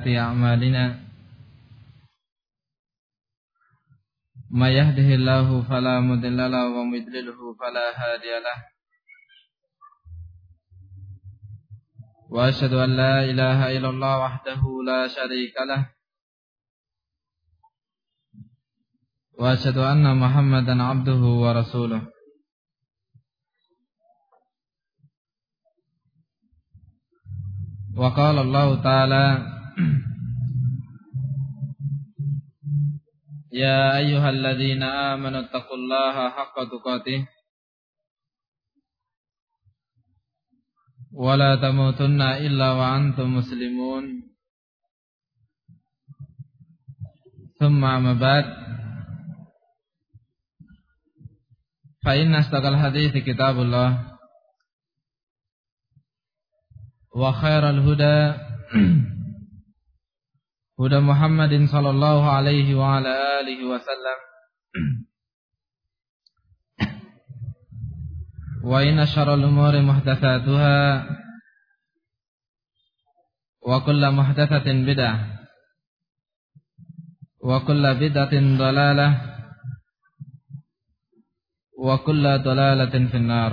أعمالنا ما يهده الله فلا مضل له ومن يضلل فلا هادي له وأشهد أن لا إله إلا الله وحده لا شريك له وأشهد أن محمدا عبده ورسوله وقال الله تعالى يا أيها الذين آمنوا اتقوا الله حق تقاته ولا تموتن إلا وأنتم مسلمون ثم أما بعد فإن أصدق الحديث كتاب الله وخير الهدى هدى محمد صلى الله عليه وعلى آله وسلم وإن شر الأمور محدثاتها وكل محدثة بدعة وكل بدعة ضلالة وكل ضلالة في النار.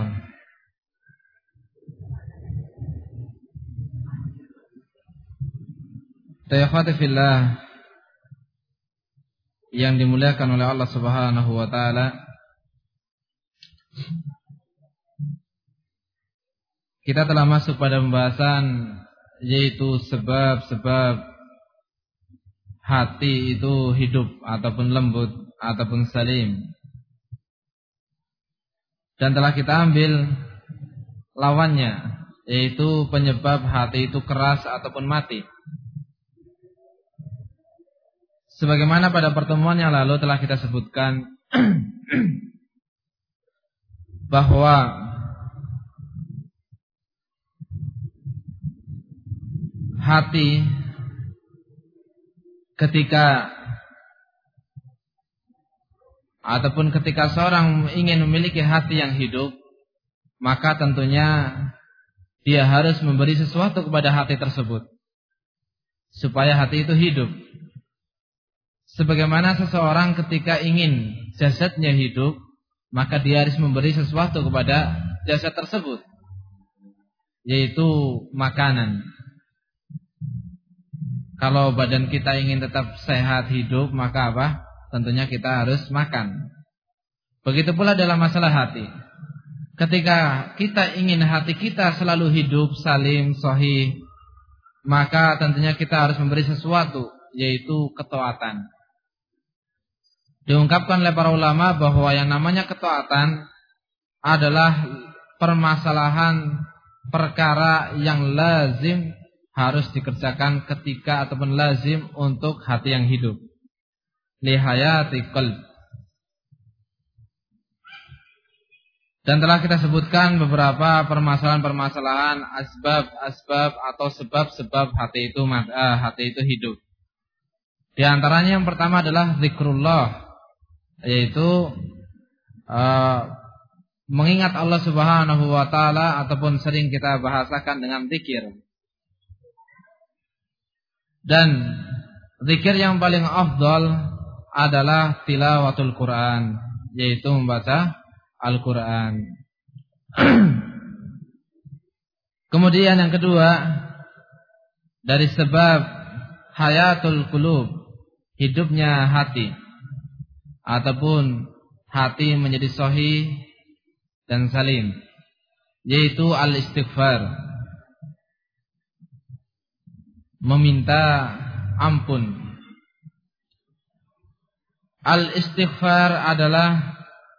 Ikhwati fillah yang dimuliakan oleh Allah Subhanahu wa taala, kita telah masuk pada pembahasan yaitu sebab-sebab hati itu hidup ataupun lembut ataupun salim. Dan telah kita ambil lawannya, yaitu penyebab hati itu keras ataupun mati. Sebagaimana pada pertemuan yang lalu telah kita sebutkan bahwa hati ketika seorang ingin memiliki hati yang hidup, maka tentunya dia harus memberi sesuatu kepada hati tersebut supaya hati itu hidup. Sebagaimana seseorang ketika ingin jasadnya hidup, maka dia harus memberi sesuatu kepada jasad tersebut, yaitu makanan. Kalau badan kita ingin tetap sehat hidup, maka apa? Tentunya kita harus makan. Begitu pula dalam masalah hati. Ketika kita ingin hati kita selalu hidup, salim, sahih, maka tentunya kita harus memberi sesuatu, yaitu ketaatan. Diungkapkan oleh para ulama bahwa yang namanya ketaatan adalah permasalahan perkara yang lazim harus dikerjakan ketika ataupun lazim untuk hati yang hidup. Lihayati qalb. Dan telah kita sebutkan beberapa permasalahan-permasalahan asbab atau sebab-sebab hati itu hidup. Di antaranya yang pertama adalah zikrullah, yaitu mengingat Allah Subhanahu wa taala ataupun sering kita bahasakan dengan zikir. Dan zikir yang paling afdal adalah tilawatul Quran, yaitu membaca Al-Quran. Kemudian yang kedua, dari sebab hayatul qulub, hidupnya hati ataupun hati menjadi sahih dan salim, yaitu al-istighfar, meminta ampun. Al-istighfar adalah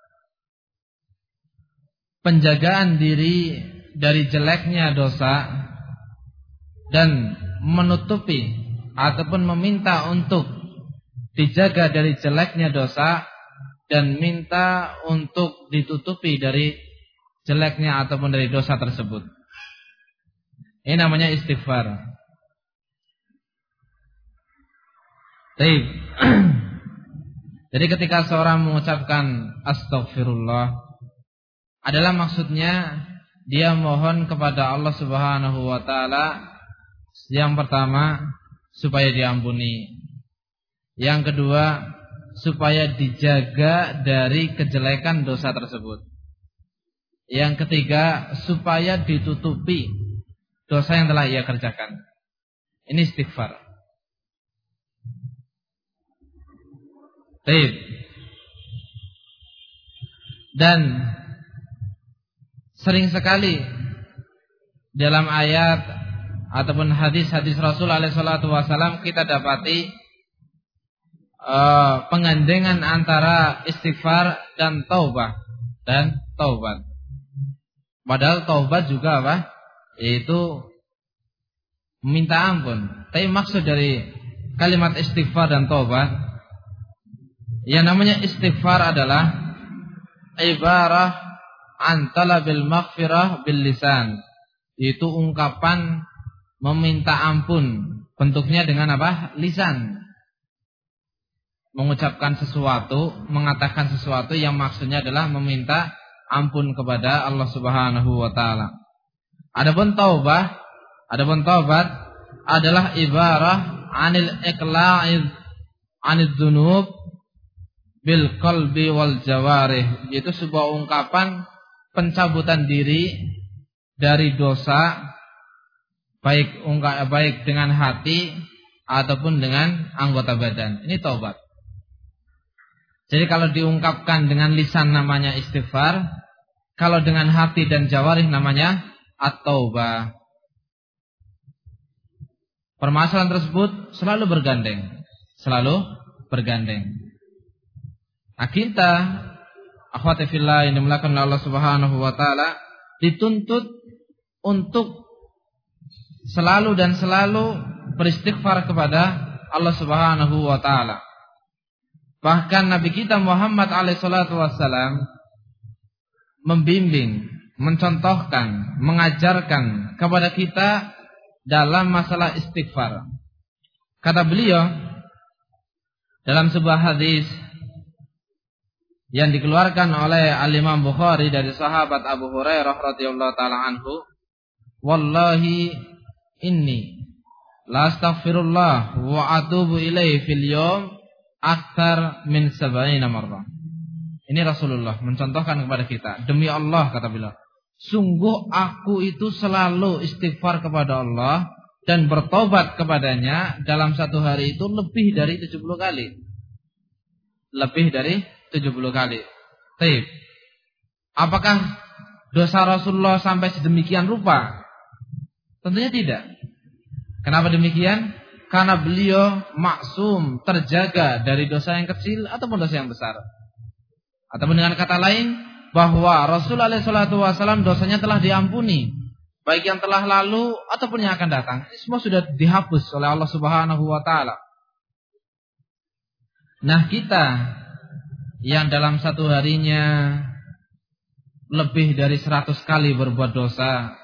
penjagaan diri dari jeleknya dosa dan menutupi ataupun meminta untuk dijaga dari jeleknya dosa dan minta untuk ditutupi dari jeleknya ataupun dari dosa tersebut. Ini namanya istighfar. Baik. Jadi ketika seorang mengucapkan astaghfirullah, adalah maksudnya dia mohon kepada Allah Subhanahu wa taala yang pertama supaya diampuni. Yang kedua, supaya dijaga dari kejelekan dosa tersebut. Yang ketiga, supaya ditutupi dosa yang telah ia kerjakan. Ini istighfar. Baik. Dan sering sekali dalam ayat ataupun hadis-hadis Rasul alaihi salatu wasallam kita dapati pengandengan antara istighfar dan taubat. Padahal taubat juga apa? Yaitu meminta ampun. Tapi maksud dari kalimat istighfar dan taubat, yang namanya istighfar adalah ibarah an talabil maghfirah bil lisan. Itu ungkapan meminta ampun, bentuknya dengan apa? Lisan. Mengucapkan sesuatu, mengatakan sesuatu yang maksudnya adalah meminta ampun kepada Allah Subhanahu wa taala. Adapun taubat adalah ibarah anil iqla'i anid dzunub bil qalbi wal jawarih. Itu sebuah ungkapan pencabutan diri dari dosa, baik dengan hati ataupun dengan anggota badan. Ini taubat. Jadi kalau diungkapkan dengan lisan namanya istighfar, kalau dengan hati dan jawarih namanya at-taubah. Permasalahan tersebut selalu bergandeng. Nah, kita akhwati fillah yang dimuliakan oleh Allah Subhanahu wa taala dituntut untuk selalu beristighfar kepada Allah Subhanahu wa taala. Bahkan Nabi kita Muhammad alaihi salatu wassalam membimbing, mencontohkan, mengajarkan kepada kita dalam masalah istighfar. Kata beliau dalam sebuah hadis yang dikeluarkan oleh Al-Imam Bukhari dari sahabat Abu Hurairah radhiyallahu taala anhu, "Wallahi inni la astaghfirullah wa atubu ilaihi fil yawm akthar min 70 marrah." Ini Rasulullah mencontohkan kepada kita. Demi Allah, kata beliau, sungguh aku itu selalu istighfar kepada Allah dan bertobat kepadanya dalam satu hari itu lebih dari 70 kali. Lebih dari 70 kali. Baik. Apakah dosa Rasulullah sampai sedemikian rupa? Tentunya tidak. Kenapa demikian? Karena beliau maksum, terjaga dari dosa yang kecil ataupun dosa yang besar. Ataupun dengan kata lain, bahwa Rasulullah SAW dosanya telah diampuni, baik yang telah lalu ataupun yang akan datang. Ini semua sudah dihapus oleh Allah Subhanahu wa taala. Nah, kita yang dalam satu harinya lebih dari 100 kali berbuat dosa,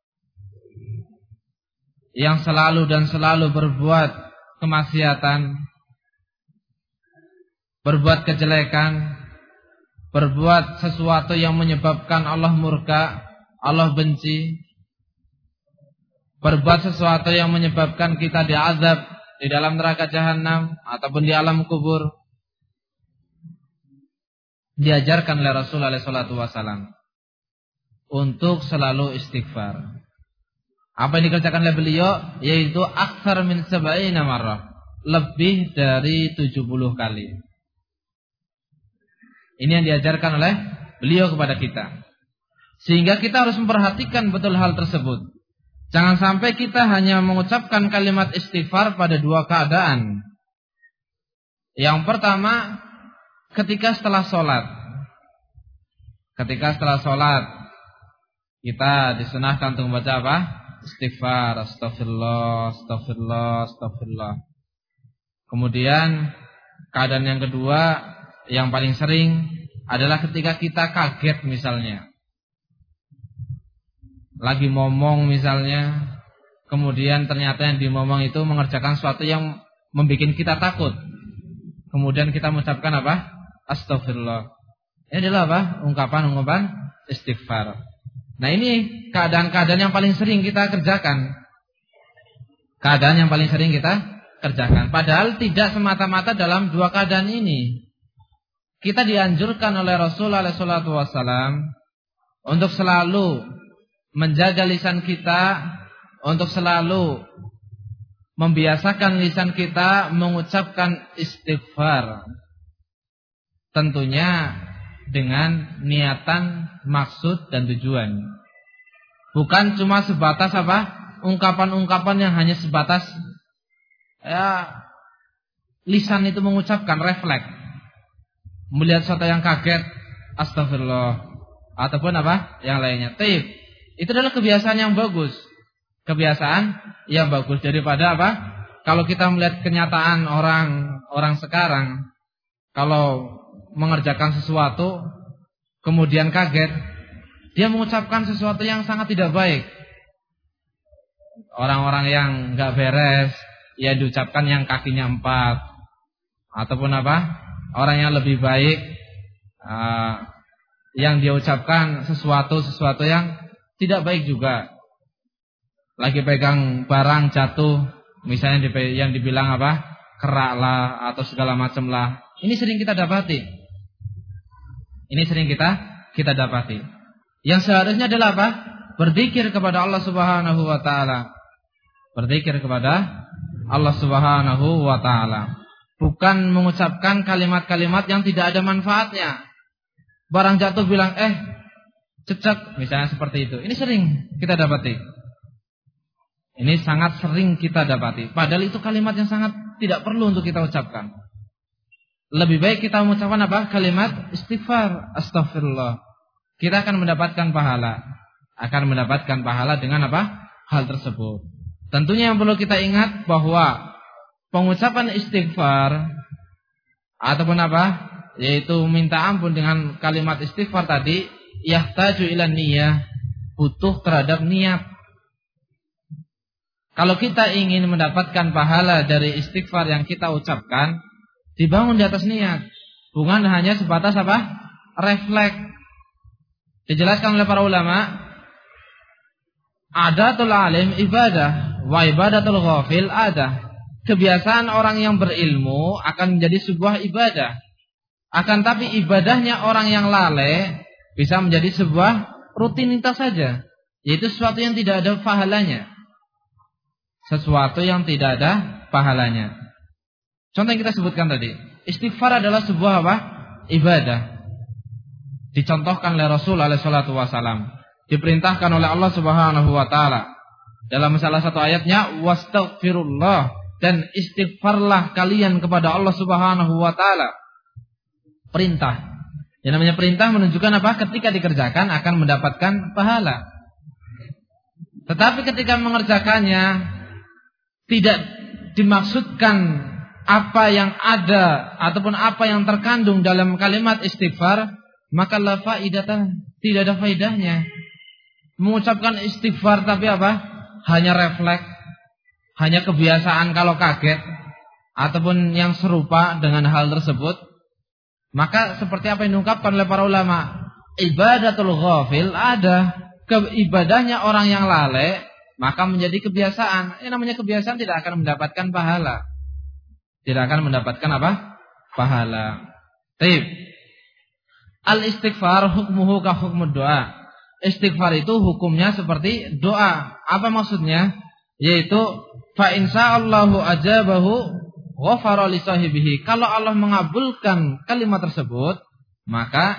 yang selalu berbuat kemaksiatan, berbuat kejelekan, berbuat sesuatu yang menyebabkan Allah murka, Allah benci, berbuat sesuatu yang menyebabkan kita diazab di dalam neraka jahanam ataupun di alam kubur. Diajarkan oleh Rasulullah SAW untuk selalu istighfar. Apa yang dikerjakan oleh beliau? Yaitu aktsar min 70 marrah, lebih dari 70 kali. Ini yang diajarkan oleh beliau kepada kita. Sehingga kita harus memperhatikan betul hal tersebut. Jangan sampai kita hanya mengucapkan kalimat istighfar pada dua keadaan. Yang pertama, ketika setelah sholat. Ketika setelah sholat, kita disunahkan untuk membaca apa? Istighfar, astagfirullah, astagfirullah, astagfirullah. Kemudian keadaan yang kedua, yang paling sering adalah ketika kita kaget misalnya. Lagi ngomong misalnya, kemudian ternyata yang dimomong itu mengerjakan sesuatu yang membuat kita takut. Kemudian kita mengucapkan apa? Astagfirullah. Ini adalah apa? Ungkapan istighfar. Nah, ini keadaan-keadaan yang paling sering kita kerjakan. Keadaan yang paling sering kita kerjakan. Padahal tidak semata-mata dalam dua keadaan ini. Kita dianjurkan oleh Rasulullah SAW untuk selalu menjaga lisan kita, untuk selalu membiasakan lisan kita mengucapkan istighfar. Tentunya dengan niatan, maksud dan tujuan. Bukan cuma sebatas ungkapan-ungkapan yang hanya sebatas lisan itu mengucapkan, refleks. Melihat sesuatu yang kaget, astagfirullah, ataupun yang lainnya. Itu adalah kebiasaan yang bagus. Kebiasaan yang bagus daripada kalau kita melihat kenyataan orang sekarang, kalau mengerjakan sesuatu kemudian kaget, dia mengucapkan sesuatu yang sangat tidak baik. Orang-orang yang enggak beres, ya diucapkan yang kakinya 4. Ataupun orang yang lebih baik, yang dia ucapkan sesuatu yang tidak baik juga. Lagi pegang barang jatuh, misalnya yang dibilang kerak lah atau segala macam lah. Ini sering kita dapati. Yang seharusnya adalah berzikir kepada Allah Subhanahu wa taala. Berzikir kepada Allah Subhanahu wa taala. Bukan mengucapkan kalimat-kalimat yang tidak ada manfaatnya. Barang jatuh bilang cecek, misalnya seperti itu. Ini sering kita dapati. Ini sangat sering kita dapati. Padahal itu kalimat yang sangat tidak perlu untuk kita ucapkan. Lebih baik kita mengucapkan kalimat istighfar, astaghfirullah. Kita akan mendapatkan pahala. Dengan hal tersebut. Tentunya yang perlu kita ingat bahwa pengucapan istighfar ataupun yaitu minta ampun dengan kalimat istighfar tadi, yahtaju ila niyah, butuh terhadap niat. Kalau kita ingin mendapatkan pahala dari istighfar yang kita ucapkan, dibangun di atas niat, bukan hanya sebatas refleks. Dijelaskan oleh para ulama, adatul alim ibadah wa ibadatul ghafil adah. Kebiasaan orang yang berilmu akan menjadi sebuah ibadah. Akan tapi ibadahnya orang yang lalai bisa menjadi sebuah rutinitas saja, yaitu sesuatu yang tidak ada pahalanya. Contoh yang kita sebutkan tadi, istighfar adalah sebuah ibadah. Dicontohkan oleh Rasulullah SAW, diperintahkan oleh Allah Subhanahu wa taala dalam salah satu ayatnya, wastaghfirullah, dan istighfarlah kalian kepada Allah Subhanahu wa taala. Perintah. Yang namanya perintah menunjukkan ketika dikerjakan akan mendapatkan pahala. Tetapi ketika mengerjakannya tidak dimaksudkan apa yang ada ataupun apa yang terkandung dalam kalimat istighfar, maka la faidata, tidak ada faedahnya. Mengucapkan istighfar tapi hanya refleks, hanya kebiasaan kalau kaget ataupun yang serupa dengan hal tersebut, maka seperti apa yang diungkapkan oleh para ulama, ibadatul ghafil ada, ibadahnya orang yang lalai, maka menjadi kebiasaan. Yang namanya kebiasaan tidak akan mendapatkan pahala. Pahala. Baik. Al-istighfar hukmuhu ka hukmud doa. Istighfar itu hukumnya seperti doa. Apa maksudnya? Yaitu fa insyaallahu ajabahu ghafara li sahibihi. Kalau Allah mengabulkan kalimat tersebut, maka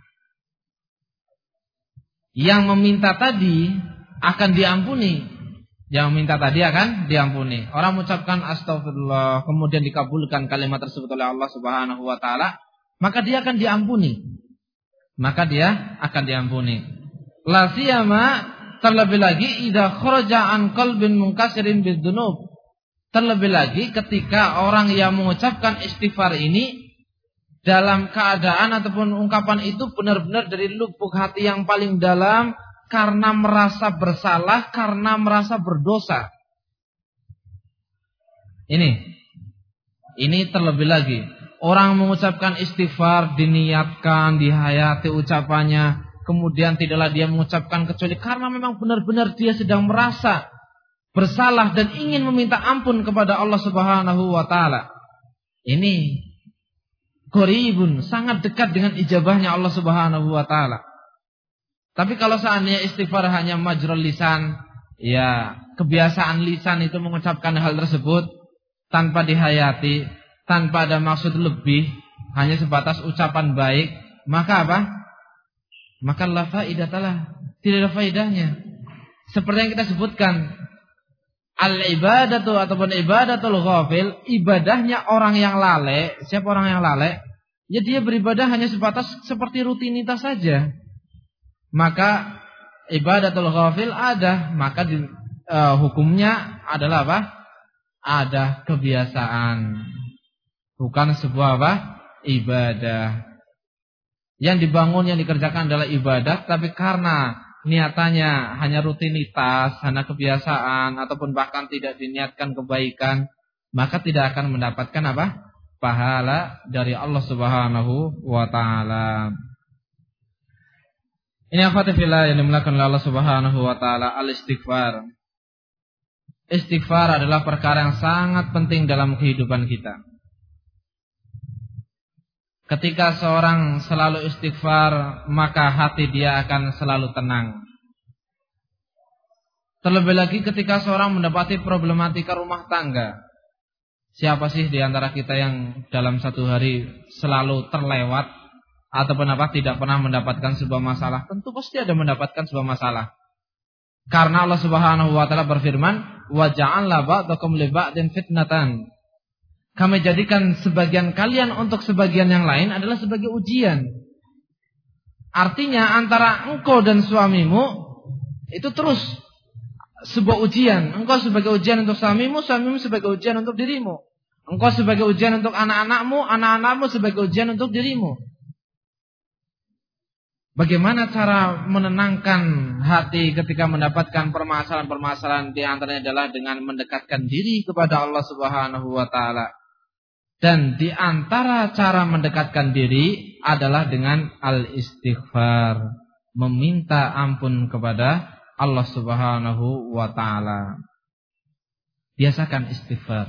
yang meminta tadi akan diampuni. Yang minta tadi akan diampuni. Orang mengucapkan astagfirullah, kemudian dikabulkan kalimat tersebut oleh Allah Subhanahu wa taala, maka dia akan diampuni. La siyama, terlebih lagi idza kharaja an qalbin munkasirin bidzunub. Terlebih lagi ketika orang yang mengucapkan istighfar ini dalam keadaan ataupun ungkapan itu benar-benar dari lubuk hati yang paling dalam, karena merasa bersalah, karena merasa berdosa. Ini terlebih lagi. Orang mengucapkan istighfar, diniatkan, dihayati ucapannya, kemudian tidaklah dia mengucapkan kecuali karena memang benar-benar dia sedang merasa bersalah dan ingin meminta ampun kepada Allah Subhanahu wa taala. Ini qaribun, sangat dekat dengan ijabahnya Allah Subhanahu wa taala. Tapi kalau seandainya istighfar hanya majrul lisan, ya kebiasaan lisan itu mengucapkan hal tersebut tanpa dihayati, tanpa ada maksud lebih, hanya sebatas ucapan baik, maka apa? Maka la faidatalah, tidak ada faedahnya. Seperti yang kita sebutkan, al-ibadatu ataupun ibadatul ghafil, ibadahnya orang yang lalai. Siapa orang yang lalai? Ya dia beribadah hanya sebatas seperti rutinitas saja. Maka ibadatul ghafil ada, maka hukumnya adalah apa? Ada kebiasaan. Bukan sebuah apa? Ibadah. Yang dibangun, yang dikerjakan adalah ibadah, tapi karena niatannya hanya rutinitas, hanya kebiasaan, ataupun bahkan tidak diniatkan kebaikan, maka tidak akan mendapatkan apa? Pahala dari Allah Subhanahu wa taala. Ini akhwati fillah yang dimuliakan oleh Allah Subhanahu wa taala, al-istighfar. Istighfar adalah perkara yang sangat penting dalam kehidupan kita. Ketika seorang selalu istighfar, maka hati dia akan selalu tenang. Terlebih lagi ketika seorang mendapati problematika rumah tangga. Siapa sih di antara kita yang dalam satu hari selalu terlewat ataupun tidak pernah mendapatkan sebuah masalah? Tentu pasti ada mendapatkan sebuah masalah. Karena Allah Subhanahu wa taala berfirman, "Wa ja'alna ba'dakum li ba'din fitnatan." Kami jadikan sebagian kalian untuk sebagian yang lain adalah sebagai ujian. Artinya antara engkau dan suamimu itu terus sebuah ujian. Engkau sebagai ujian untuk suamimu, suamimu sebagai ujian untuk dirimu. Engkau sebagai ujian untuk anak-anakmu, anak-anakmu sebagai ujian untuk dirimu. Bagaimana cara menenangkan hati ketika mendapatkan permasalahan-permasalahan? Di antaranya adalah dengan mendekatkan diri kepada Allah Subhanahu wa taala. Dan di antara cara mendekatkan diri adalah dengan al-istighfar, meminta ampun kepada Allah Subhanahu wa taala. Biasakan istighfar.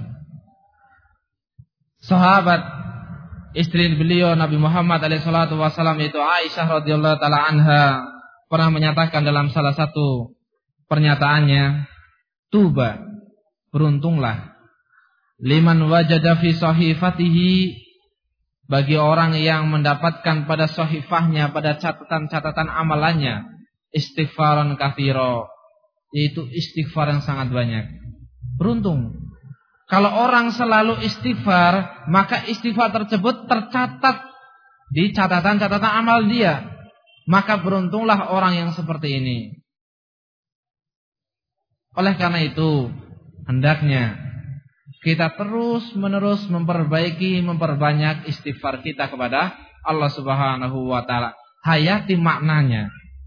Sahabat istri beliau Nabi Muhammad alaihissalatu wassalam itu Aisyah radhiyallahu taala anha pernah menyatakan dalam salah satu pernyataannya, "Tuba, beruntunglah liman wajada fi sahifatihi, bagi orang yang mendapatkan pada sahifahnya, pada catatan-catatan amalannya, istighfaran katsira, yaitu istighfar yang sangat banyak." Beruntung. Kalau orang selalu istighfar, maka istighfar tersebut tercatat di catatan-catatan amal dia. Maka beruntunglah orang yang seperti ini. Oleh karena itu, hendaknya kita terus-menerus memperbanyak istighfar kita kepada Allah Subhanahu wa taala. Hayati maknanya.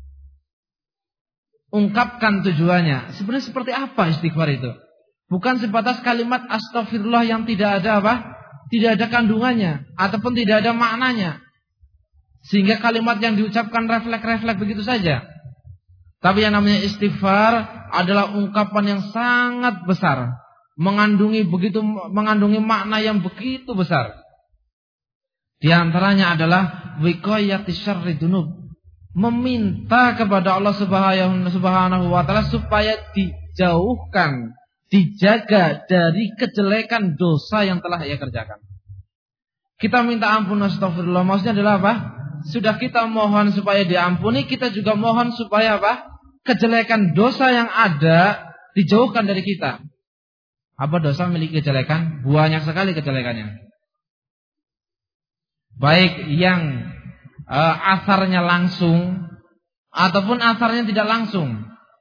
Ungkapkan tujuannya. Sebenarnya seperti apa istighfar itu? Bukan sebatas kalimat astagfirullah yang tidak ada tidak ada kandungannya ataupun tidak ada maknanya. Sehingga kalimat yang diucapkan refleks begitu saja. Tapi yang namanya istighfar adalah ungkapan yang sangat besar. Mengandungi makna yang begitu besar. Di antaranya adalah wiqayatis syarri dzunub. Meminta kepada Allah Subhanahu wa taala supaya dijauhkan, dijaga dari kejelekan dosa yang telah ia kerjakan. Kita minta ampun, astagfirullah, maksudnya adalah apa? Sudah kita mohon supaya diampuni, kita juga mohon supaya apa? Kejelekan dosa yang ada dijauhkan dari kita. Apa dosa memiliki kejelekan? Banyak sekali kejelekannya. Baik yang asarnya langsung ataupun asarnya tidak langsung.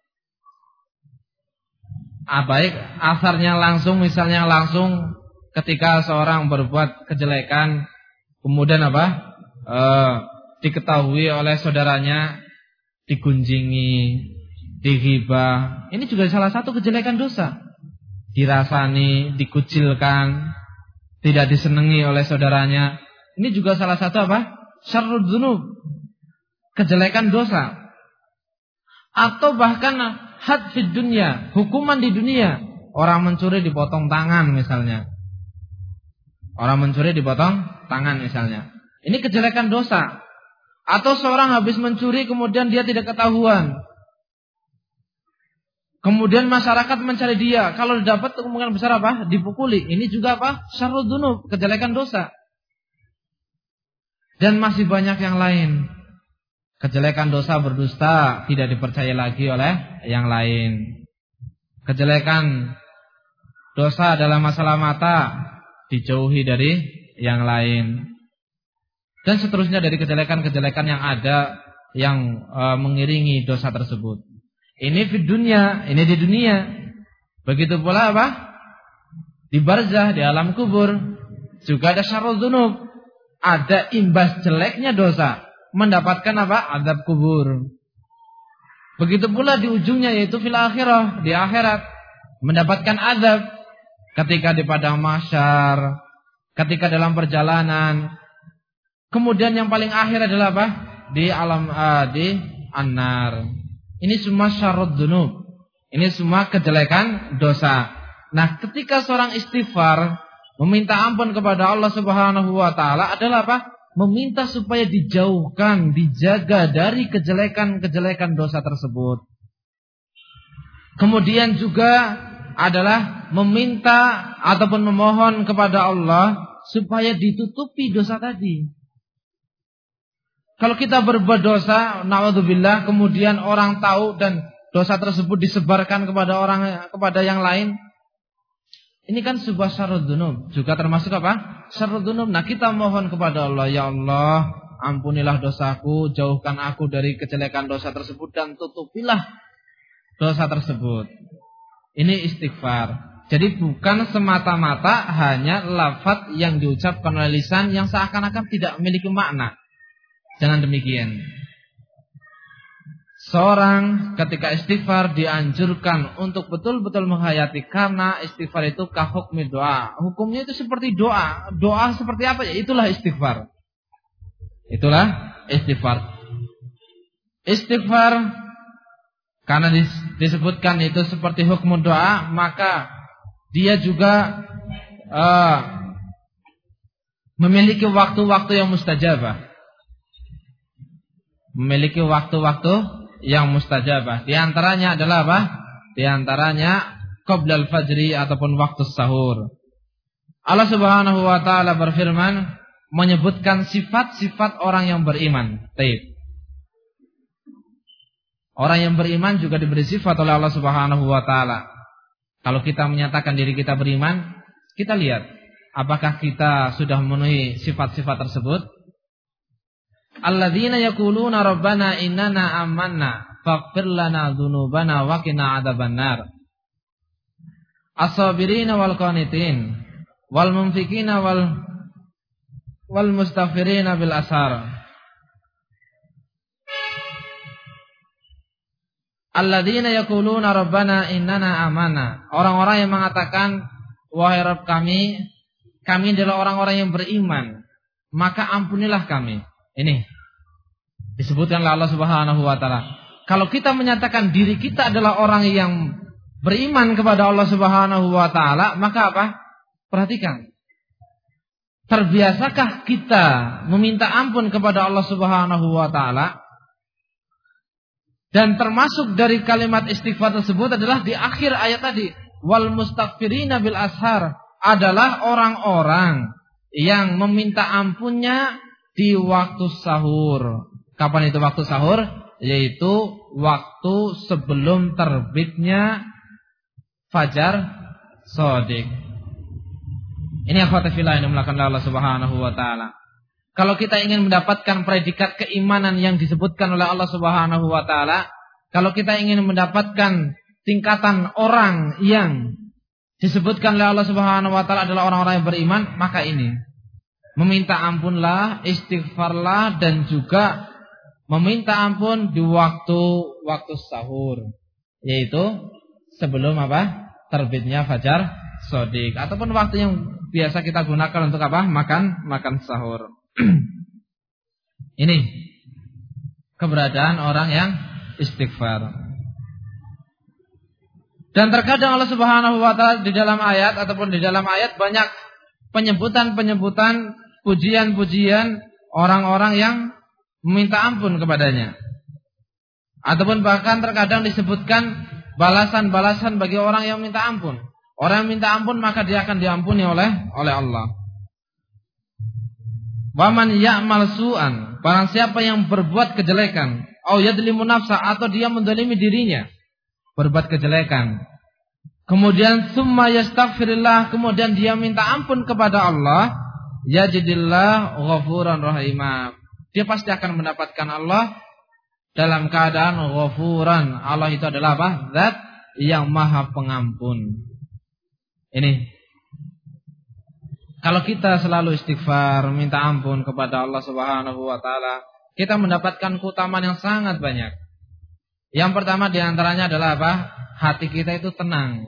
Baik asarnya langsung, misalnya langsung ketika seorang berbuat kejelekan, kemudian diketahui oleh saudaranya, digunjingi, dighibah. Ini juga salah satu kejelekan dosa. Dirasani, dikucilkan, tidak disenangi oleh saudaranya. Ini juga salah satu syarrud dzunub, kejelekan dosa. Atau bahkan had fid dunya, hukuman di dunia. Orang mencuri dipotong tangan misalnya. Orang mencuri dipotong tangan misalnya. Ini kejelekan dosa. Atau seorang habis mencuri kemudian dia tidak ketahuan. Kemudian masyarakat mencari dia. Kalau dapat kemungkinan besar apa? Dipukuli. Ini juga apa? Syarrud dzunub, kejelekan dosa. Dan masih banyak yang lain. Kejelekan dosa berdusta, tidak dipercaya lagi oleh yang lain. Kejelekan dosa dalam masalah mata, dijauhi dari yang lain. Dan seterusnya dari kejelekan-kejelekan yang ada yang mengiringi dosa tersebut. Ini di dunia, ini di dunia. Begitu pula apa? Di barzah, di alam kubur juga ada syarrud dzunub. Ada imbas jeleknya dosa, mendapatkan apa? Azab kubur. Begitu pula di ujungnya yaitu fil akhirah, di akhirat mendapatkan azab ketika di padang mahsyar, ketika dalam perjalanan. Kemudian yang paling akhir adalah apa? Di alam di an-nar. Ini semua syarrud dzunub. Ini semua kejelekan dosa. Nah, ketika seorang istighfar meminta ampun kepada Allah Subhanahu wa taala adalah apa? Meminta supaya dijauhkan, dijaga dari kejelekan-kejelekan dosa tersebut. Kemudian juga adalah meminta ataupun memohon kepada Allah supaya ditutupi dosa tadi. Kalau kita berbuat dosa, naudzubillah, kemudian orang tahu dan dosa tersebut disebarkan kepada yang lain, ini kan sebuah syarrud dzunub, juga termasuk apa? Syarrud dzunub. Nah, kita mohon kepada Allah, ya Allah, ampunilah dosaku, jauhkan aku dari kejelekan dosa tersebut dan tutupilah dosa tersebut. Ini istighfar. Jadi bukan semata-mata hanya lafaz yang diucapkan oleh lisan yang seakan-akan tidak memiliki makna. Jangan demikian. Seorang ketika istighfar dianjurkan untuk betul-betul menghayati, karena istighfar itu kahukmi doa. Hukumnya itu seperti doa. Doa seperti apa ya? Itulah istighfar. Itulah istighfar. Istighfar karena disebutkan itu seperti hukum doa, maka dia juga memiliki waktu-waktu yang mustajabah. Memiliki waktu-waktu yang mustajabah. Di antaranya adalah apa? Di antaranya qoblal fajri ataupun waktu sahur. Allah Subhanahu wa taala berfirman menyebutkan sifat-sifat orang yang beriman. Baik. Orang yang beriman juga diberi sifat oleh Allah Subhanahu wa taala. Kalau kita menyatakan diri kita beriman, kita lihat apakah kita sudah memenuhi sifat-sifat tersebut. Alladzina yaquluna rabbana innana amanna faghfir lana dzunubana wa qina adzabannar. As-sabirina wal qanitin wal munfikina wal mustaghfirina bil ashar. Alladzina yaquluna rabbana innana amanna. Orang-orang yang mengatakan, wahai Rabb kami adalah orang-orang yang beriman, maka ampunilah kami. Ini disebutkan oleh Allah Subhanahu wa taala. Kalau kita menyatakan diri kita adalah orang yang beriman kepada Allah Subhanahu wa taala, maka apa? Perhatikan. Terbiasakah kita meminta ampun kepada Allah Subhanahu wa taala? Dan termasuk dari kalimat istighfar tersebut adalah di akhir ayat tadi, wal mustaghfirina bil ashar, adalah orang-orang yang meminta ampunnya di waktu sahur. Kapan itu waktu sahur? Yaitu waktu sebelum terbitnya fajar shadiq. Ini akhwati fillah yang dimuliakan Allah Subhanahu wa taala. Kalau kita ingin mendapatkan predikat keimanan yang disebutkan oleh Allah Subhanahu wa taala, kalau kita ingin mendapatkan tingkatan orang yang disebutkan oleh Allah Subhanahu wa taala adalah orang-orang yang beriman, maka ini meminta ampunlah, istighfarlah, dan juga meminta ampun di waktu sahur, yaitu sebelum apa? Terbitnya fajar shadiq, ataupun waktu yang biasa kita gunakan untuk apa? Makan sahur. Ini keberadaan orang yang istighfar. Dan terkadang Allah Subhanahu wa taala di dalam ayat ataupun di dalam ayat banyak penyebutan-penyebutan, pujian-pujian orang-orang yang meminta ampun kepadanya. Ataupun bahkan terkadang disebutkan balasan-balasan bagi orang yang minta ampun. Orang yang minta ampun maka dia akan diampuni oleh Allah. Wa man ya'mal su'an, barang siapa yang berbuat kejelekan, au yadlimu nafsa, atau dia menzalimi dirinya, berbuat kejelekan. Kemudian summa yastaghfirillah, kemudian dia minta ampun kepada Allah, yajidillah ghafuran rahimah. Dia pasti akan mendapatkan Allah dalam keadaan ghafuran. Allah itu adalah apa? Zat yang Maha Pengampun. Ini kalau kita selalu istighfar, minta ampun kepada Allah Subhanahu wa taala, kita mendapatkan keutamaan yang sangat banyak. Yang pertama di antaranya adalah apa? Hati kita itu tenang.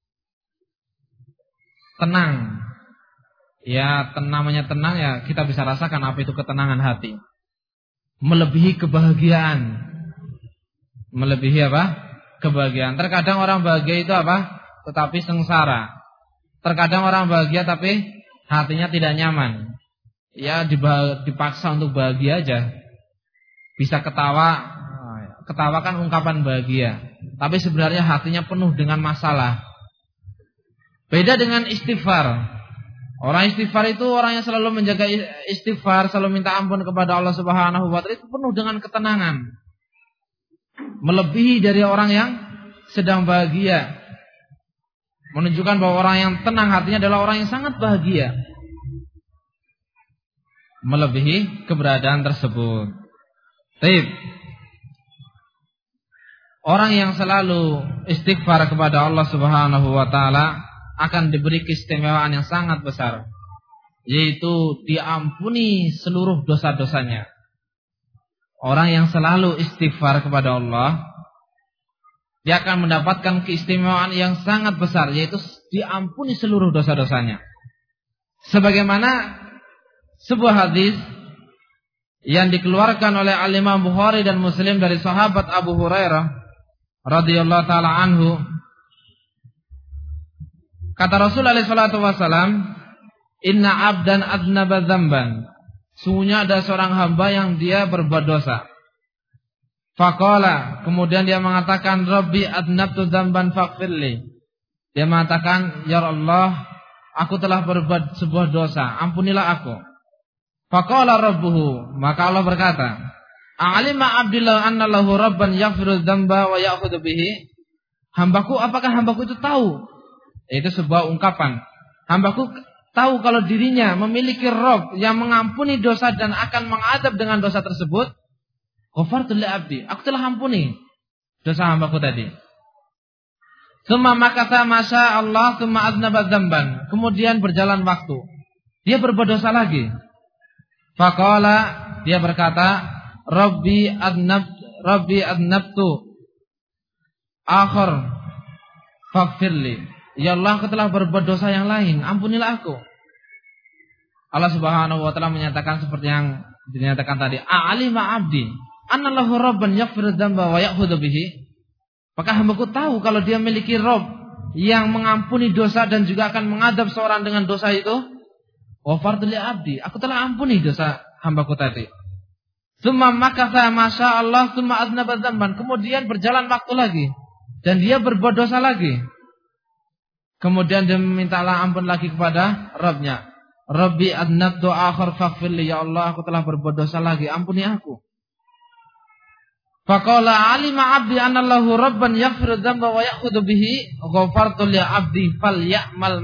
Tenang. Ya, namanya tenang ya, kita bisa rasakan apa itu ketenangan hati. Melebihi kebahagiaan. Melebihi apa? Kebahagiaan. Terkadang orang bahagia itu apa? Tetapi sengsara. Terkadang orang bahagia tapi hatinya tidak nyaman. Ya dipaksa untuk bahagia aja. Bisa ketawakan ungkapan bahagia, tapi sebenarnya hatinya penuh dengan masalah. Beda dengan istighfar. Orang istighfar itu orang yang selalu menjaga istighfar, selalu minta ampun kepada Allah Subhanahu wa taala, itu penuh dengan ketenangan. Melebihi dari orang yang sedang bahagia. Menunjukkan bahwa orang yang tenang hatinya adalah orang yang sangat bahagia. Melebihi keberadaan tersebut. Baik. Orang yang selalu istighfar kepada Allah Subhanahu wa taala akan diberi keistimewaan yang sangat besar, yaitu diampuni seluruh dosa-dosanya. Orang yang selalu istighfar kepada Allah, dia akan mendapatkan keistimewaan yang sangat besar, yaitu diampuni seluruh dosa-dosanya. Sebagaimana sebuah hadis yang dikeluarkan oleh Al-Imam Bukhari dan Muslim dari sahabat Abu Hurairah radhiyallahu taala anhu, kata Rasulullah sallallahu alaihi wasallam, "Inna 'abdan adnaba dzamban." Sungguhnya ada seorang hamba yang dia berbuat dosa. Faqala, kemudian dia mengatakan, "Rabbi adnabtu dzamban faghfirli." Dia mengatakan, "Ya Allah, aku telah berbuat sebuah dosa, ampunilah aku." Faqala rabbuhu, maka Allah berkata, "A'alima 'abdillah anna lahu rabban yaghfiru dzamba wa ya'khudhu bihi?" Hambaku, apakah hambaku itu tahu? Itu sebuah ungkapan. Hambaku tahu kalau dirinya memiliki Rabb yang mengampuni dosa dan akan mengadab dengan dosa tersebut. Ghafartu li abdi, aku telah ampuni dosa hambaku tadi. Tsumma makatha masya Allah tsumma aznaba dzamban. Kemudian berjalan waktu, dia berbuat dosa lagi. Faqala, dia berkata, Rabbi adnabtu akhar faghfirli. Ya Allah, aku telah berbuat dosa yang lain, ampunilah aku. Allah Subhanahu wa taala menyatakan seperti yang dinyatakan tadi, "A'alima 'abdi anna lahu rabban yaghfiru dzamba wa ya'khudhu bihi." Maka hambaku tahu kalau dia memiliki Rabb yang mengampuni dosa dan juga akan mengadab seorang dengan dosa itu. Ghafartu li 'abdi, aku telah ampuni dosa hambaku tadi. Tsumma makatha masya Allah tsumma aznaba dzamban. Kemudian berjalan waktu lagi dan dia berbuat dosa lagi. Kemudian dia memintalah ampun lagi kepada Rabb-nya. Rabbi adnabtu akhar faghfirli, ya Allah, aku telah berbuat dosa lagi, ampuni aku. Faqala alima 'abdi anna lahu rabban yaghfiru dzamba wa ya'khudhu bihi, ghafartu li 'abdi falyamal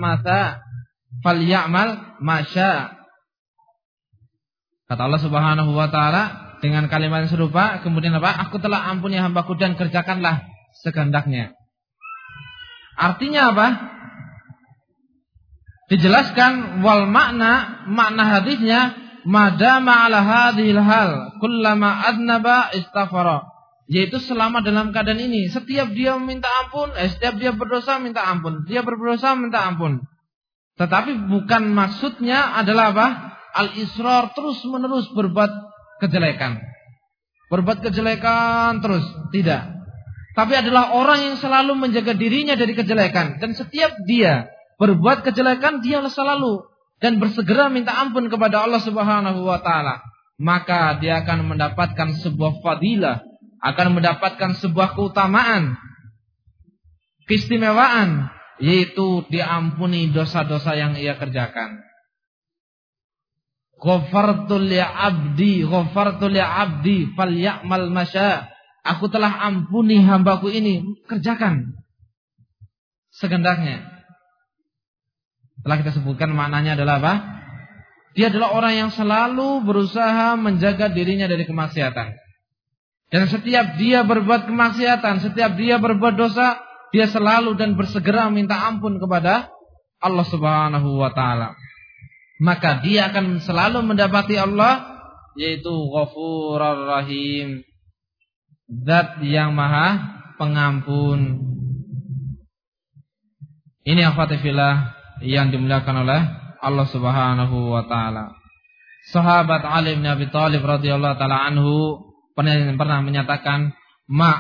masya. Kata Allah Subhanahu wa taala dengan kalimat yang serupa, kemudian apa? Aku telah ampuni hambaku dan kerjakanlah sekehendaknya. Artinya apa? Dijelaskan wal makna hadisnya madama ala hadhil hal kullama adnaba istaghfara, yaitu selama dalam keadaan ini setiap dia meminta ampun, setiap dia berdosa minta ampun, dia berdosa minta ampun. Tetapi bukan maksudnya adalah apa? Al-israr terus-menerus berbuat kejelekan. Berbuat kejelekan terus, tidak. tapi adalah orang yang selalu menjaga dirinya dari kejelekan. Dan setiap dia berbuat kejelekan, dia selalu dan bersegera minta ampun kepada Allah Subhanahu wa taala. Maka dia akan mendapatkan sebuah fadilah, akan mendapatkan sebuah keutamaan, keistimewaan, yaitu diampuni dosa-dosa yang ia kerjakan. Ghafartu li abdi falyamal masya. Aku telah ampuni hambaku ini, kerjakan segendaknya. Telah kita sebutkan maknanya adalah apa? Dia adalah orang yang selalu berusaha menjaga dirinya dari kemaksiatan. Dan setiap dia berbuat kemaksiatan, setiap dia berbuat dosa, dia selalu dan bersegera minta ampun kepada Allah Subhanahu wa taala. Maka dia akan selalu mendapati Allah, yaitu Ghafurur Rahim, Zat yang Maha Pengampun. Ini akhwatifillah yang dimuliakan oleh Allah Subhanahu wa taala. Sahabat Ali bin Abi Thalib radhiyallahu taala anhu pernah menyatakan, ma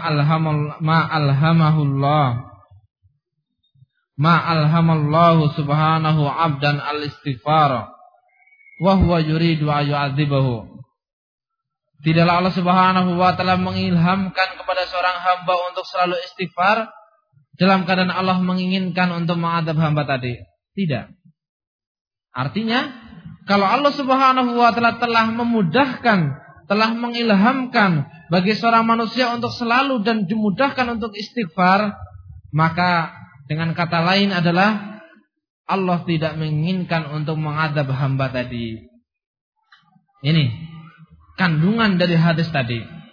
alhamallahu subhanahu abdan al-istighfar wa huwa yuridu an yu'adzibahu. Tidaklah Allah Subhanahu wa taala mengilhamkan kepada seorang hamba untuk selalu istighfar dalam keadaan Allah menginginkan untuk mengadab hamba tadi. Tidak. Artinya, kalau Allah Subhanahu wa taala telah memudahkan, telah mengilhamkan bagi seorang manusia untuk selalu dan dimudahkan untuk istighfar, maka dengan kata lain adalah Allah tidak menginginkan untuk mengadab hamba tadi. Ini kandungan dari hadis tadi.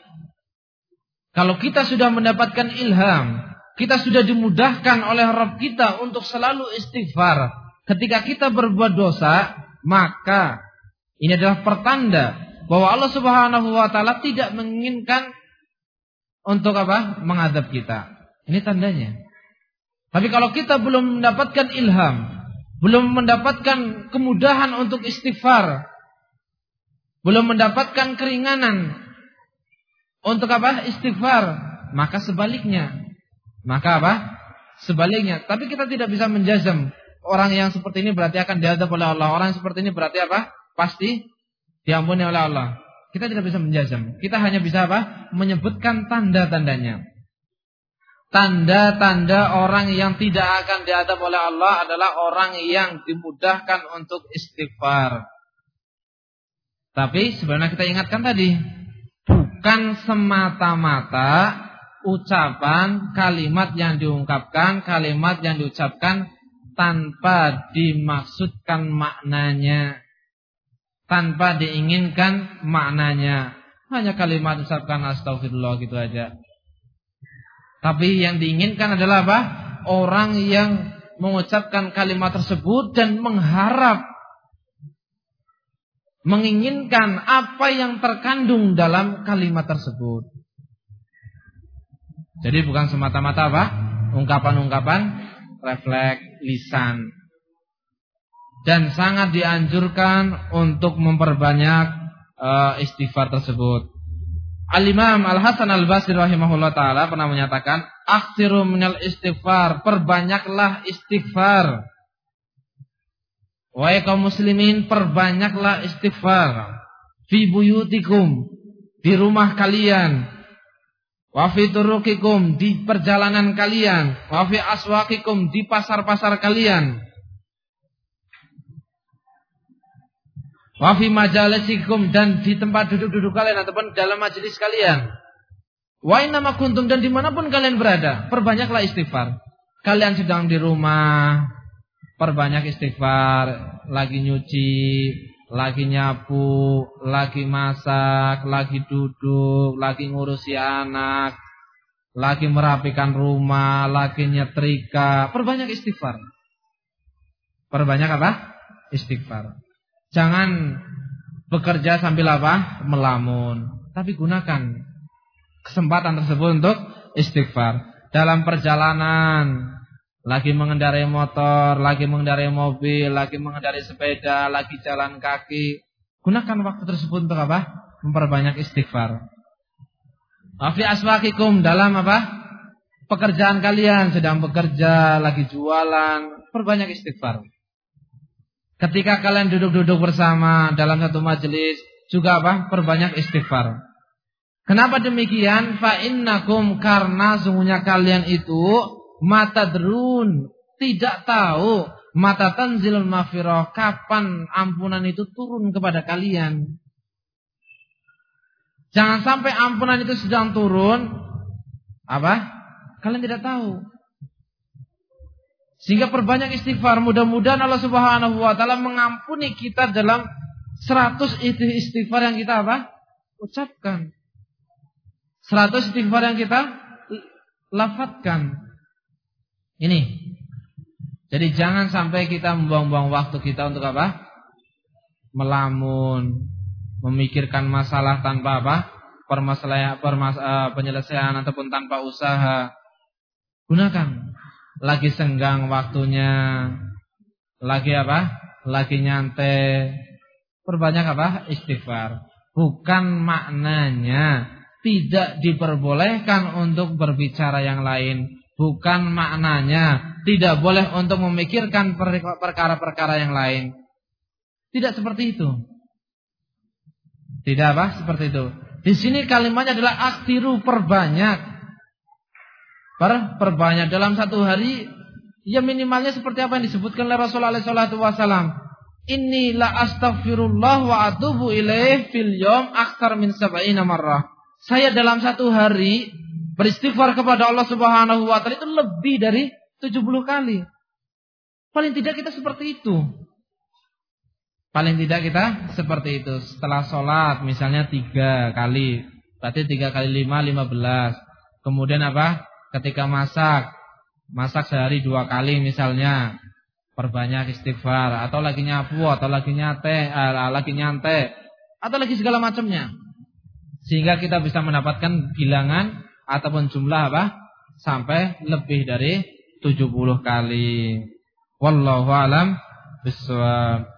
Kalau kita sudah mendapatkan ilham, kita sudah dimudahkan oleh Rabb kita untuk selalu istighfar ketika kita berbuat dosa, maka ini adalah pertanda bahwa Allah Subhanahu wa taala tidak menginginkan untuk apa? Mengadab kita. Ini tandanya. Tapi kalau kita belum mendapatkan ilham, belum mendapatkan kemudahan untuk istighfar, belum mendapatkan keringanan untuk apa? Istighfar, maka sebaliknya. Maka apa? Sebaliknya. Tapi kita tidak bisa menjazam orang yang seperti ini berarti akan diadab oleh Allah. Orang yang seperti ini berarti apa? Pasti diampuni oleh Allah. Kita tidak bisa menjazam. Kita hanya bisa apa? Menyebutkan tanda-tandanya. Tanda-tanda orang yang tidak akan diadab oleh Allah adalah orang yang dimudahkan untuk istighfar. Tapi sebenarnya kita ingatkan tadi, bukan semata-mata ucapan, kalimat yang diungkapkan, kalimat yang diucapkan tanpa dimaksudkan maknanya, tanpa diinginkan maknanya. Hanya kalimat ucapkan astagfirullah gitu aja. Tapi yang diinginkan adalah apa? Orang yang mengucapkan kalimat tersebut dan mengharap, menginginkan apa yang terkandung dalam kalimat tersebut. Jadi bukan semata-mata apa? Ungkapan-ungkapan refleks lisan. Dan sangat dianjurkan untuk memperbanyak istighfar tersebut. Al-Imam Al-Hasan Al-Basri rahimahullah ta'ala pernah menyatakan, akhtiru minal istighfar, perbanyaklah istighfar. Wahai kaum muslimin, perbanyaklah istighfar. Fi buyutikum, di rumah kalian. Wa fi turuqikum, di perjalanan kalian. Wa fi aswaqikum, di pasar-pasar kalian. Wa fi majalisikum, dan di tempat duduk-duduk kalian ataupun dalam majelis kalian. Wa innama kuntum, dan dimanapun kalian berada, perbanyaklah istighfar. Kalian sedang di rumah, perbanyak istighfar. Lagi nyuci, lagi nyapu, lagi masak, lagi duduk, lagi ngurusi anak, lagi merapikan rumah, lagi nyetrika. Perbanyak istighfar. Perbanyak apa? Istighfar. Jangan bekerja sambil apa? Melamun. Tapi gunakan kesempatan tersebut untuk istighfar. Dalam perjalanan, lagi mengendarai motor, lagi mengendarai mobil, lagi mengendarai sepeda, lagi jalan kaki, gunakan waktu tersebut untuk apa? Memperbanyak istighfar. Fi aswaqikum, dalam apa? pekerjaan kalian, sedang bekerja, lagi jualan, perbanyak istighfar. Ketika kalian duduk-duduk bersama dalam satu majelis, juga perbanyak istighfar. Kenapa demikian? Fa innakum, karena sungguhnya kalian itu matadrun, tidak tahu mata tanzilul maghfirah, kapan ampunan itu turun kepada kalian. Jangan sampai ampunan itu sedang turun, kalian tidak tahu. Sehingga perbanyak istighfar. Mudah-mudahan Allah Subhanahu wa taala mengampuni kita dalam 100 istighfar yang kita ucapkan. 100 istighfar yang kita lafadzkan. Ini. Jadi jangan sampai kita membuang-buang waktu kita untuk melamun, memikirkan masalah tanpa penyelesaian ataupun tanpa usaha. Gunakan. Lagi senggang waktunya, lagi nyantai, perbanyak istighfar. Bukan maknanya tidak diperbolehkan untuk berbicara yang lain. Bukan maknanya tidak boleh untuk memikirkan perkara-perkara yang lain. Tidak seperti itu. Tidak seperti itu. Di sini kalimatnya adalah aktiru, perbanyak. Perbanyak dalam satu hari, ya minimalnya seperti apa yang disebutkan oleh Rasulullah SAW. Inni la astaghfirullah wa atubu ilaih fil yawm aktsar min 70 marrah. Saya dalam satu hari beristighfar kepada Allah Subhanahu wa taala itu lebih dari 70 kali. Paling tidak kita seperti itu. Paling tidak kita seperti itu. Setelah sholat misalnya 3 kali, berarti 3 kali 5, 15. Kemudian ketika masak sehari 2 kali misalnya, perbanyak istighfar. Atau lagi nyapu, atau lagi nyantai, atau lagi segala macamnya. Sehingga kita bisa mendapatkan bilangan ataupun jumlah sampai lebih dari 70 kali. Wallahu a'lam bishawab.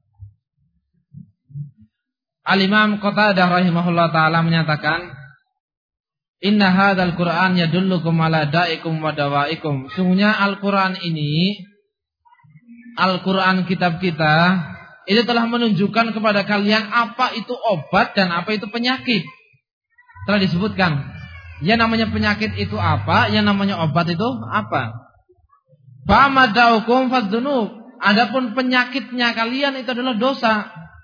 Al-Imam Qatadah rahimahullah ta'ala menyatakan, inna hadzal Qur'an yadullukum ala da'ikum wa dawaikum. Sungguhnya Al-Qur'an ini, Al-Qur'an kitab kita, itu telah menunjukkan kepada kalian apa itu obat dan apa itu penyakit. Telah disebutkan. Yang namanya penyakit itu apa, yang namanya obat itu apa. Fa madaukum fadzunub. Adapun penyakitnya kalian itu adalah dosa.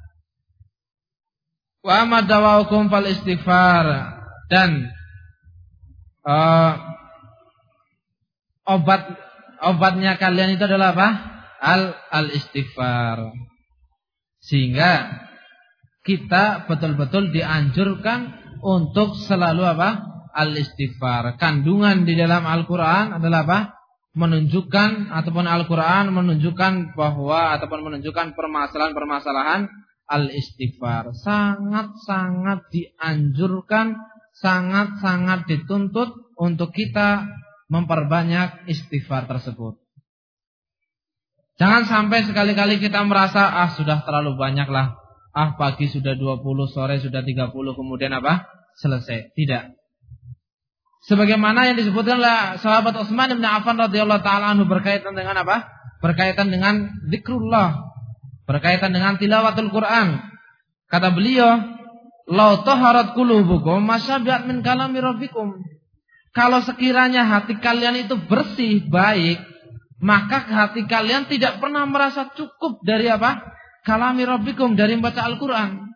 Wa madawaukum fal istighfar. Dan obatnya kalian itu adalah al-istighfar. Sehingga kita betul-betul dianjurkan untuk selalu al-istighfar. Kandungan di dalam Al-Qur'an adalah menunjukkan, ataupun Al-Qur'an menunjukkan bahwa, ataupun menunjukkan permasalahan-permasalahan al-istighfar. Sangat-sangat dianjurkan, sangat-sangat dituntut untuk kita memperbanyak istighfar tersebut. Jangan sampai sekali-kali kita merasa sudah terlalu banyak lah. Pagi sudah 20, sore sudah 30, kemudian selesai. Tidak. Sebagaimana yang disebutkan oleh sahabat Utsman bin Affan radhiyallahu taala anhu berkaitan dengan berkaitan dengan zikrullah, berkaitan dengan tilawatul Quran. Kata beliau, "Lau taharat qulubukum masyabihat min kalami rabbikum." Kalau sekiranya hati kalian itu bersih, baik, maka hati kalian tidak pernah merasa cukup dari kalami rabbikum, dari membaca Al-Qur'an.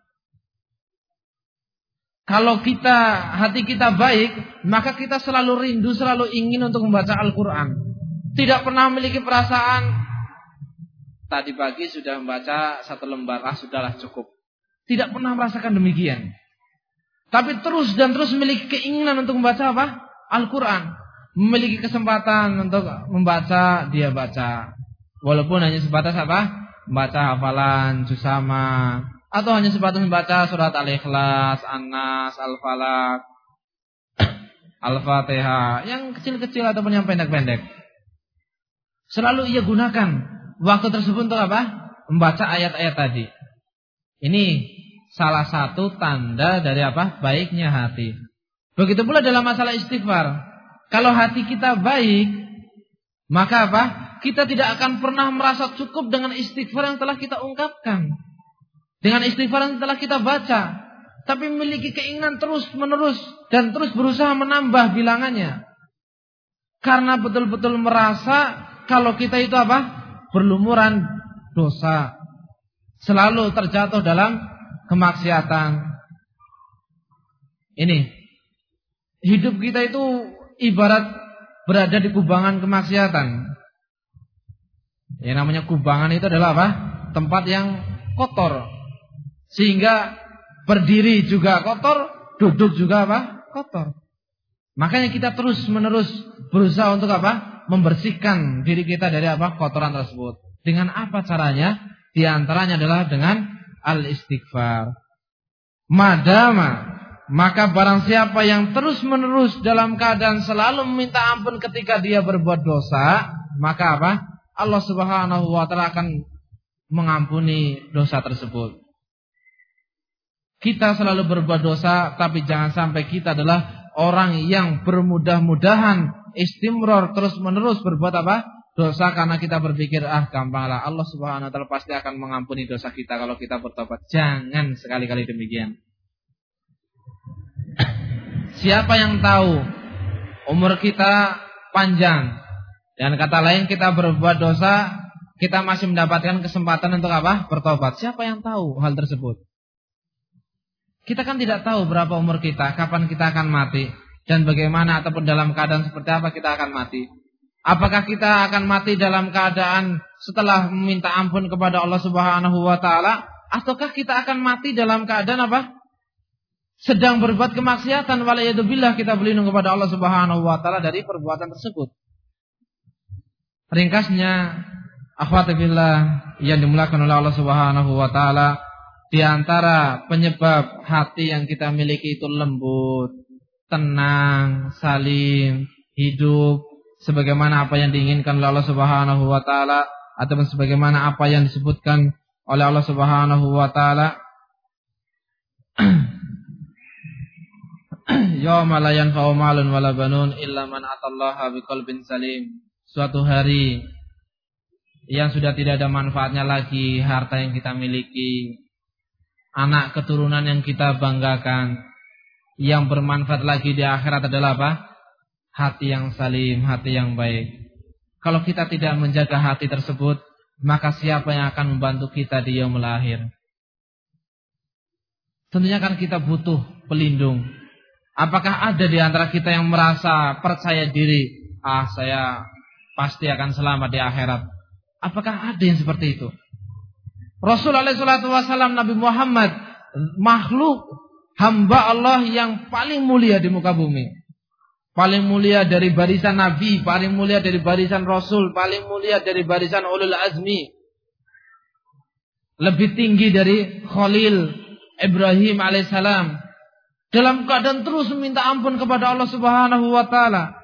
Kalau hati kita baik, maka kita selalu rindu, selalu ingin untuk membaca Al-Qur'an. Tidak pernah memiliki perasaan tadi pagi sudah membaca 1 lembar, sudahlah cukup. Tidak pernah merasakan demikian. Tapi terus dan terus memiliki keinginan untuk membaca Al-Qur'an. Memiliki kesempatan untuk membaca, dia baca. Walaupun hanya sebatas membaca hafalan juz sama, atau hanya sebatas membaca surat Al-Ikhlas, An-Nas, Al-Falaq, Al-Fatihah, yang kecil-kecil ataupun yang pendek-pendek. Selalu ia gunakan waktu tersebut untuk membaca ayat-ayat tadi. Ini salah satu tanda dari baiknya hati. Begitu pula dalam masalah istighfar. Kalau hati kita baik, maka apa? Kita tidak akan pernah merasa cukup dengan istighfar yang telah kita ungkapkan, dengan istighfar yang telah kita baca, tapi memiliki keinginan terus menerus dan terus berusaha menambah bilangannya. Karena betul-betul merasa kalau kita itu apa? Berlumuran dosa, selalu terjatuh dalam kemaksiatan. Ini hidup kita itu ibarat berada di kubangan kemaksiatan. Yang namanya kubangan itu adalah apa? Tempat yang kotor, sehingga berdiri juga kotor, duduk juga apa? Kotor. Makanya kita terus menerus berusaha untuk apa? Membersihkan diri kita dari apa? Kotoran tersebut. Dengan apa caranya? Di antaranya adalah dengan al-istighfar. Maka barang siapa yang terus menerus dalam keadaan selalu meminta ampun ketika dia berbuat dosa, maka apa? Allah Subhanahu wa taala akan mengampuni dosa tersebut. Kita selalu berbuat dosa, tapi jangan sampai kita adalah orang yang bermudah-mudahan istimror terus menerus berbuat apa? Dosa, karena kita berpikir gampanglah, Allah Subhanahu wa taala pasti akan mengampuni dosa kita kalau kita bertobat. Jangan sekali-kali demikian. Siapa yang tahu umur kita panjang, dan kata lain kita berbuat dosa, kita masih mendapatkan kesempatan untuk apa? Bertobat. Siapa yang tahu hal tersebut? Kita kan tidak tahu berapa umur kita, kapan kita akan mati, dan bagaimana ataupun dalam keadaan seperti apa kita akan mati. Apakah kita akan mati dalam keadaan setelah meminta ampun kepada Allah Subhanahu wa taala, ataukah kita akan mati dalam keadaan apa? Sedang berbuat kemaksiatan, waliyadzubillah, kita berlindung kepada Allah Subhanahu wa taala dari perbuatan tersebut. Ringkasnya, akhwati fillah yang dimuliakan oleh Allah Subhanahu wa taala, di antara penyebab hati yang kita miliki itu lembut, tenang, salim, hidup sebagaimana apa yang diinginkan oleh Allah Subhanahu wa taala, ataupun sebagaimana apa yang disebutkan oleh Allah Subhanahu wa taala. Yauma la yanfa'u malun wala banun illa man atallaha biqalbin salim. Suatu hari yang sudah tidak ada manfaatnya lagi harta yang kita miliki, anak keturunan yang kita banggakan. Yang bermanfaat lagi di akhirat adalah apa? Hati yang salim, hati yang baik. Kalau kita tidak menjaga hati tersebut, maka siapa yang akan membantu kita di yaumul akhir? Tentunya kan kita butuh pelindung. Apakah ada di antara kita yang merasa percaya diri, saya pasti akan selamat di akhirat? Apakah ada yang seperti itu? Rasulullah SAW, Nabi Muhammad, makhluk hamba Allah yang paling mulia di muka bumi, paling mulia dari barisan Nabi, paling mulia dari barisan Rasul, paling mulia dari barisan ulul azmi, lebih tinggi dari Khalil Ibrahim alaihissalam, dalam keadaan terus meminta ampun kepada Allah Subhanahu wa taala.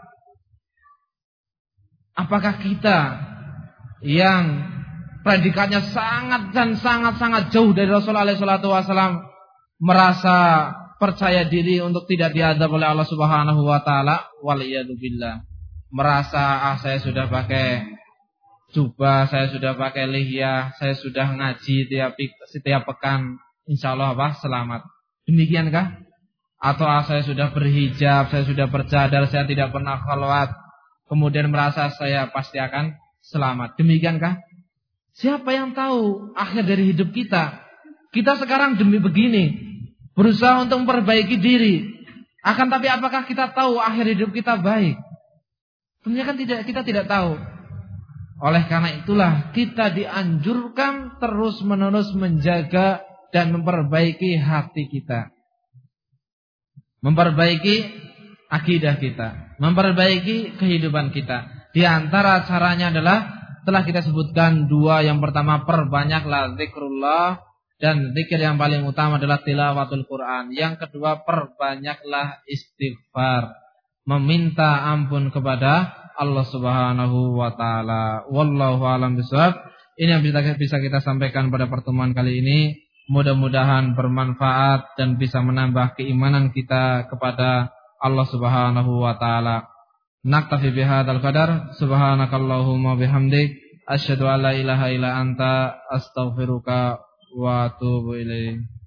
Apakah kita yang predikatnya sangat jauh dari Rasulullah SAW merasa percaya diri untuk tidak diazab oleh Allah Subhanahu wa taala? Waliyadzubillah. Merasa saya sudah pakai jubah, saya sudah pakai lihyah, saya sudah ngaji setiap pekan, insyaallah selamat. Demikiankah? Atau saya sudah berhijab, saya sudah bercadar, saya tidak pernah khalwat, kemudian merasa saya pasti akan selamat. Demikiankah? Siapa yang tahu akhir dari hidup kita? Kita sekarang demi begini berusaha untuk memperbaiki diri. Akan tapi apakah kita tahu akhir hidup kita baik? Tentunya kan kita tidak tahu. Oleh karena itulah kita dianjurkan terus-menerus menjaga dan memperbaiki hati kita, memperbaiki akidah kita, memperbaiki kehidupan kita. Di antara caranya adalah telah kita sebutkan dua. Yang pertama, perbanyaklah zikrullah, dan zikir yang paling utama adalah tilawatul Quran. Yang kedua, perbanyaklah istighfar, meminta ampun kepada Allah Subhanahu wa taala. Wallahu a'lam bishawab. Ini yang bisa kita sampaikan pada pertemuan kali ini. Mudah-mudahan bermanfaat dan bisa menambah keimanan kita kepada Allah Subhanahu wa taala. Naktafi bihadzal qadar. Subhanakallahumma bihamdik asyhadu an la ilaha illa anta astaghfiruka wa atubu ilaik.